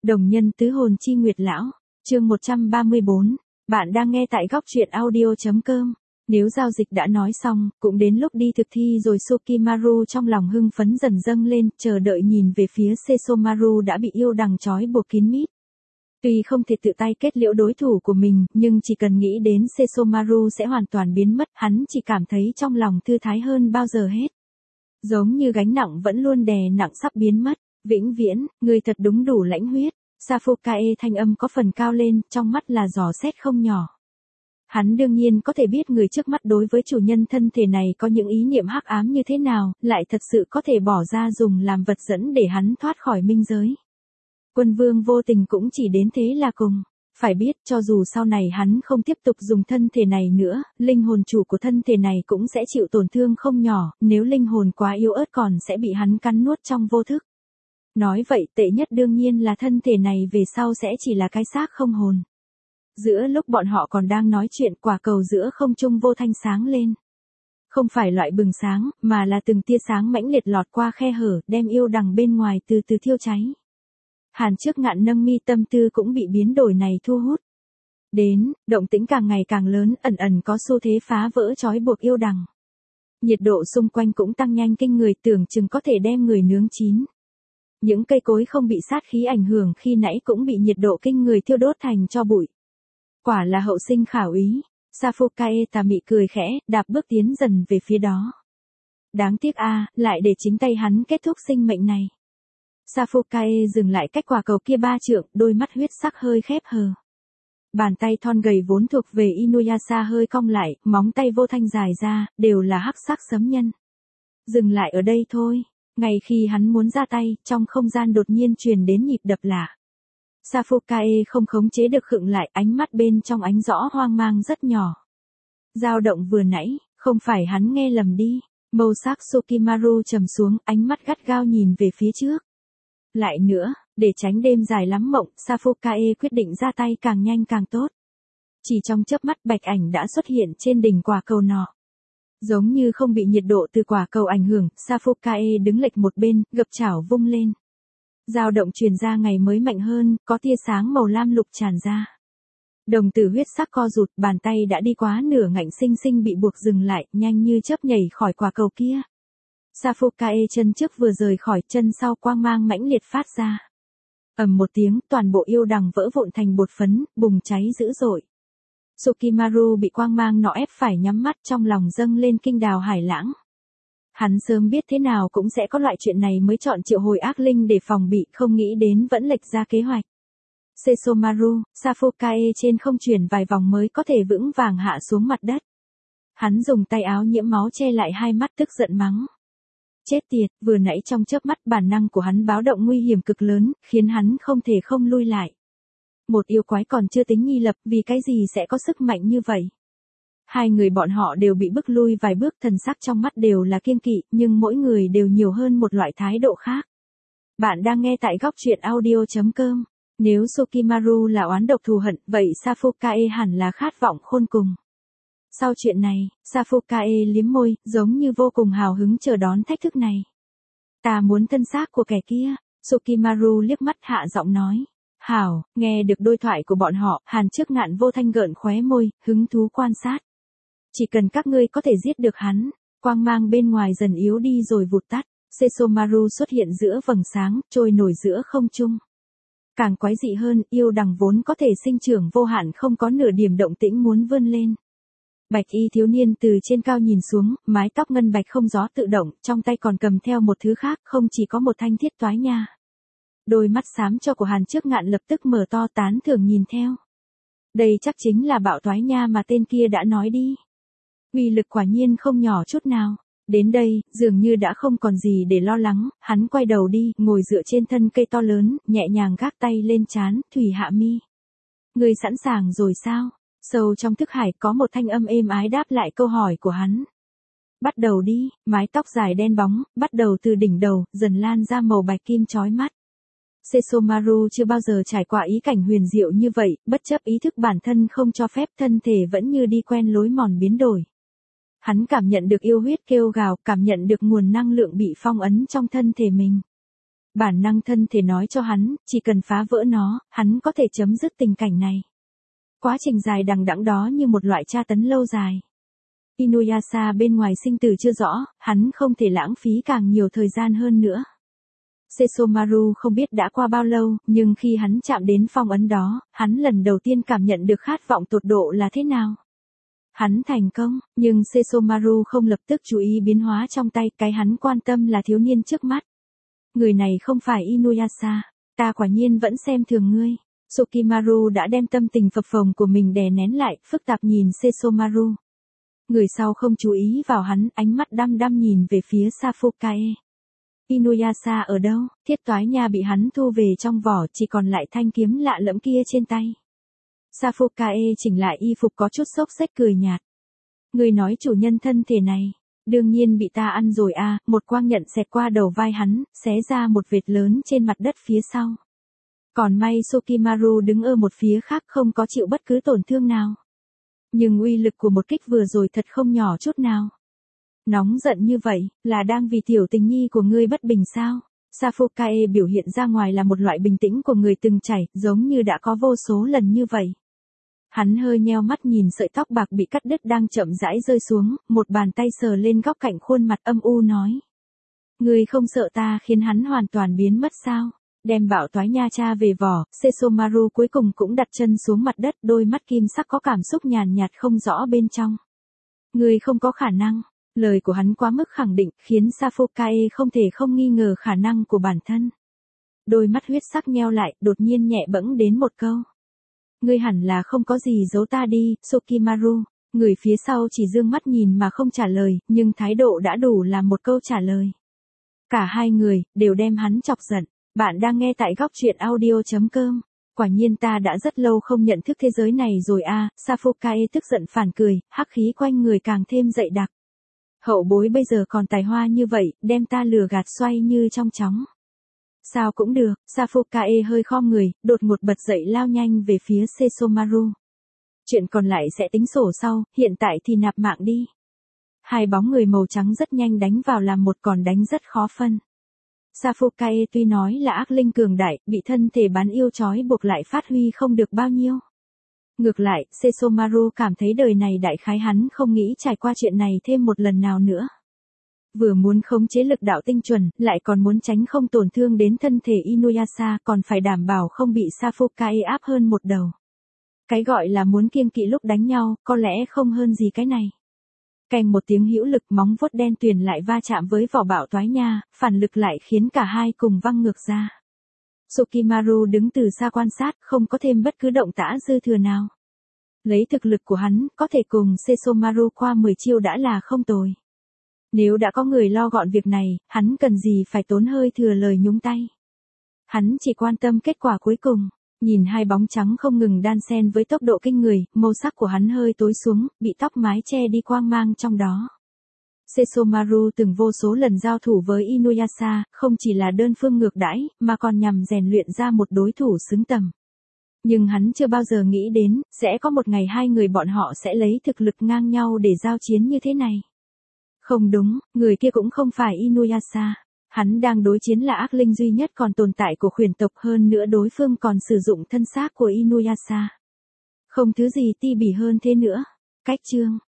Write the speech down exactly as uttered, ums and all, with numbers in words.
Đồng nhân tứ hồn chi nguyệt lão, chương một trăm ba mươi bốn, bạn đang nghe tại góc truyện audio.com. Nếu giao dịch đã nói xong, cũng đến lúc đi thực thi rồi. Sukimaru trong lòng hưng phấn dần dâng lên, chờ đợi nhìn về phía Sesomaru đã bị yêu đằng trói buộc kín mít. Tuy không thể tự tay kết liễu đối thủ của mình, nhưng chỉ cần nghĩ đến Sesomaru sẽ hoàn toàn biến mất, hắn chỉ cảm thấy trong lòng thư thái hơn bao giờ hết. Giống như gánh nặng vẫn luôn đè nặng sắp biến mất. Vĩnh viễn, người thật đúng đủ lãnh huyết. Safukae thanh âm có phần cao lên, trong mắt là dò xét không nhỏ. Hắn đương nhiên có thể biết người trước mắt đối với chủ nhân thân thể này có những ý niệm hắc ám như thế nào, lại thật sự có thể bỏ ra dùng làm vật dẫn để hắn thoát khỏi minh giới. Quân vương vô tình cũng chỉ đến thế là cùng. Phải biết cho dù sau này hắn không tiếp tục dùng thân thể này nữa, linh hồn chủ của thân thể này cũng sẽ chịu tổn thương không nhỏ, nếu linh hồn quá yếu ớt còn sẽ bị hắn cắn nuốt trong vô thức. Nói vậy tệ nhất đương nhiên là thân thể này về sau sẽ chỉ là cái xác không hồn. Giữa lúc bọn họ còn đang nói chuyện, quả cầu giữa không trung vô thanh sáng lên. Không phải loại bừng sáng, mà là từng tia sáng mãnh liệt lọt qua khe hở, đem yêu đằng bên ngoài từ từ thiêu cháy. Hàn Trước Ngạn nâng mi, tâm tư cũng bị biến đổi này thu hút. Đến, động tĩnh càng ngày càng lớn, ẩn ẩn có xu thế phá vỡ trói buộc yêu đằng. Nhiệt độ xung quanh cũng tăng nhanh kinh người, tưởng chừng có thể đem người nướng chín. Những cây cối không bị sát khí ảnh hưởng khi nãy cũng bị nhiệt độ kinh người thiêu đốt thành tro bụi. Quả là hậu sinh khảo ý. Safukae tà mị cười khẽ, đạp bước tiến dần về phía đó. Đáng tiếc a, lại để chính tay hắn kết thúc sinh mệnh này. Safukae dừng lại cách quả cầu kia ba trượng, đôi mắt huyết sắc hơi khép hờ. Bàn tay thon gầy vốn thuộc về Inuyasha hơi cong lại, móng tay vô thanh dài ra, đều là hắc sắc sấm nhân. Dừng lại ở đây thôi. Ngay khi hắn muốn ra tay, trong không gian đột nhiên truyền đến nhịp đập lạ. Safukae không khống chế được khựng lại, ánh mắt bên trong ánh rõ hoang mang rất nhỏ. Dao động vừa nãy, không phải hắn nghe lầm đi. Màu sắc Sukimaru trầm xuống, ánh mắt gắt gao nhìn về phía trước. Lại nữa, để tránh đêm dài lắm mộng, Safukae quyết định ra tay càng nhanh càng tốt. Chỉ trong chớp mắt bạch ảnh đã xuất hiện trên đỉnh quả cầu nọ. Giống như không bị nhiệt độ từ quả cầu ảnh hưởng, Safukae đứng lệch một bên, gập chảo vung lên. Dao động truyền ra ngày mới mạnh hơn, có tia sáng màu lam lục tràn ra. Đồng tử huyết sắc co rụt, bàn tay đã đi quá nửa ngạnh sinh sinh bị buộc dừng lại, nhanh như chớp nhảy khỏi quả cầu kia. Safukae chân trước vừa rời khỏi, chân sau quang mang mãnh liệt phát ra. Ầm một tiếng, toàn bộ yêu đằng vỡ vụn thành bột phấn, bùng cháy dữ dội. Sukimaru bị quang mang nọ ép phải nhắm mắt, trong lòng dâng lên kinh đào hải lãng. Hắn sớm biết thế nào cũng sẽ có loại chuyện này mới chọn triệu hồi ác linh để phòng bị, không nghĩ đến vẫn lệch ra kế hoạch. Sesomaru, Safukae trên không chuyển vài vòng mới có thể vững vàng hạ xuống mặt đất. Hắn dùng tay áo nhiễm máu che lại hai mắt, tức giận mắng. Chết tiệt, vừa nãy trong chớp mắt bản năng của hắn báo động nguy hiểm cực lớn, khiến hắn không thể không lui lại. Một yêu quái còn chưa tính nghi lập, vì cái gì sẽ có sức mạnh như vậy? Hai người bọn họ đều bị bức lui vài bước, thần sắc trong mắt đều là kiêng kỵ, nhưng mỗi người đều nhiều hơn một loại thái độ khác. Bạn đang nghe tại góc truyện audio.com. Nếu Sukimaru là oán độc thù hận, vậy Safukae hẳn là khát vọng khôn cùng. Sau chuyện này, Safukae liếm môi, giống như vô cùng hào hứng chờ đón thách thức này. Ta muốn thân xác của kẻ kia. Sukimaru liếc mắt hạ giọng nói. Hảo, nghe được đôi thoại của bọn họ, Hàn Trước Ngạn vô thanh gợn khóe môi, hứng thú quan sát. Chỉ cần các ngươi có thể giết được hắn, quang mang bên ngoài dần yếu đi rồi vụt tắt, Sesomaru xuất hiện giữa vầng sáng, trôi nổi giữa không trung. Càng quái dị hơn, yêu đằng vốn có thể sinh trưởng vô hạn không có nửa điểm động tĩnh muốn vươn lên. Bạch y thiếu niên từ trên cao nhìn xuống, mái tóc ngân bạch không gió tự động, trong tay còn cầm theo một thứ khác, không chỉ có một thanh thiết toái nha. Đôi mắt xám cho của Hàn Trước Ngạn lập tức mở to, tán thưởng nhìn theo. Đây chắc chính là bạo toái nha mà tên kia đã nói đi. Uy lực quả nhiên không nhỏ chút nào. Đến đây, dường như đã không còn gì để lo lắng, hắn quay đầu đi, ngồi dựa trên thân cây to lớn, nhẹ nhàng gác tay lên trán, Thủy Hạ Mi. Người sẵn sàng rồi sao? Sâu trong thức hải có một thanh âm êm ái đáp lại câu hỏi của hắn. Bắt đầu đi, mái tóc dài đen bóng, bắt đầu từ đỉnh đầu, dần lan ra màu bạch kim chói mắt. Sesomaru chưa bao giờ trải qua ý cảnh huyền diệu như vậy, bất chấp ý thức bản thân không cho phép, thân thể vẫn như đi quen lối mòn biến đổi. Hắn cảm nhận được yêu huyết kêu gào, cảm nhận được nguồn năng lượng bị phong ấn trong thân thể mình. Bản năng thân thể nói cho hắn, chỉ cần phá vỡ nó, hắn có thể chấm dứt tình cảnh này. Quá trình dài đằng đẵng đó như một loại tra tấn lâu dài. Inuyasha bên ngoài sinh tử chưa rõ, hắn không thể lãng phí càng nhiều thời gian hơn nữa. Sesomaru không biết đã qua bao lâu, nhưng khi hắn chạm đến phong ấn đó, hắn lần đầu tiên cảm nhận được khát vọng tột độ là thế nào. Hắn thành công, nhưng Sesomaru không lập tức chú ý biến hóa trong tay, cái hắn quan tâm là thiếu niên trước mắt. Người này không phải Inuyasha, ta quả nhiên vẫn xem thường ngươi. Sukimaru đã đem tâm tình phập phồng của mình đè nén lại, phức tạp nhìn Sesomaru. Người sau không chú ý vào hắn, ánh mắt đăm đăm nhìn về phía Safukae. Inuyasha ở đâu? Thiết toái nha bị hắn thu về trong vỏ, chỉ còn lại thanh kiếm lạ lẫm kia trên tay. Safukae chỉnh lại y phục có chút xốc xếch cười nhạt. Người nói chủ nhân thân thể này, đương nhiên bị ta ăn rồi à, một quang nhận xẹt qua đầu vai hắn, xé ra một vệt lớn trên mặt đất phía sau. Còn may Sukimaru đứng ở một phía khác không có chịu bất cứ tổn thương nào. Nhưng uy lực của một kích vừa rồi thật không nhỏ chút nào. Nóng giận như vậy, là đang vì tiểu tình nhi của ngươi bất bình sao? Safukae biểu hiện ra ngoài là một loại bình tĩnh của người từng trải, giống như đã có vô số lần như vậy. Hắn hơi nheo mắt nhìn sợi tóc bạc bị cắt đứt đang chậm rãi rơi xuống, một bàn tay sờ lên góc cạnh khuôn mặt âm u nói. Ngươi không sợ ta khiến hắn hoàn toàn biến mất sao? Đem bạo toái nha cha về vỏ, Sesomaru cuối cùng cũng đặt chân xuống mặt đất, đôi mắt kim sắc có cảm xúc nhàn nhạt không rõ bên trong. Ngươi không có khả năng. Lời của hắn quá mức khẳng định, khiến Safukae không thể không nghi ngờ khả năng của bản thân. Đôi mắt huyết sắc nheo lại, đột nhiên nhẹ bẫng đến một câu. Ngươi hẳn là không có gì giấu ta đi, Sukimaru. Người phía sau chỉ dương mắt nhìn mà không trả lời, nhưng thái độ đã đủ làm một câu trả lời. Cả hai người, đều đem hắn chọc giận. Bạn đang nghe tại góc truyện audio chấm com. Quả nhiên ta đã rất lâu không nhận thức thế giới này rồi a. Safukae tức giận phản cười, hắc khí quanh người càng thêm dậy đặc. Hậu bối bây giờ còn tài hoa như vậy, đem ta lừa gạt xoay như trong chóng. Sao cũng được, Safukae hơi khom người, đột ngột bật dậy lao nhanh về phía Sesomaru. Chuyện còn lại sẽ tính sổ sau, hiện tại thì nạp mạng đi. Hai bóng người màu trắng rất nhanh đánh vào làm một, còn đánh rất khó phân. Safukae tuy nói là ác linh cường đại, bị thân thể bán yêu trói buộc lại phát huy không được bao nhiêu. Ngược lại, Sesomaru cảm thấy đời này đại khái hắn không nghĩ trải qua chuyện này thêm một lần nào nữa. Vừa muốn khống chế lực đạo tinh chuẩn, lại còn muốn tránh không tổn thương đến thân thể Inuyasha, còn phải đảm bảo không bị Safukae áp hơn một đầu. Cái gọi là muốn kiêng kỵ lúc đánh nhau, có lẽ không hơn gì cái này. Kèm một tiếng hữu lực, móng vuốt đen tuyền lại va chạm với vỏ bạo toái nha, phản lực lại khiến cả hai cùng văng ngược ra. Sukimaru đứng từ xa quan sát, không có thêm bất cứ động tã dư thừa nào. Lấy thực lực của hắn, có thể cùng Sesomaru qua mười chiêu đã là không tồi. Nếu đã có người lo gọn việc này, hắn cần gì phải tốn hơi thừa lời nhúng tay. Hắn chỉ quan tâm kết quả cuối cùng. Nhìn hai bóng trắng không ngừng đan xen với tốc độ kinh người, màu sắc của hắn hơi tối xuống, bị tóc mái che đi quang mang trong đó. Sesomaru từng vô số lần giao thủ với Inuyasha, không chỉ là đơn phương ngược đãi, mà còn nhằm rèn luyện ra một đối thủ xứng tầm. Nhưng hắn chưa bao giờ nghĩ đến, sẽ có một ngày hai người bọn họ sẽ lấy thực lực ngang nhau để giao chiến như thế này. Không đúng, người kia cũng không phải Inuyasha. Hắn đang đối chiến là ác linh duy nhất còn tồn tại của khuyển tộc, hơn nữa đối phương còn sử dụng thân xác của Inuyasha. Không thứ gì ti bỉ hơn thế nữa. Cách chương.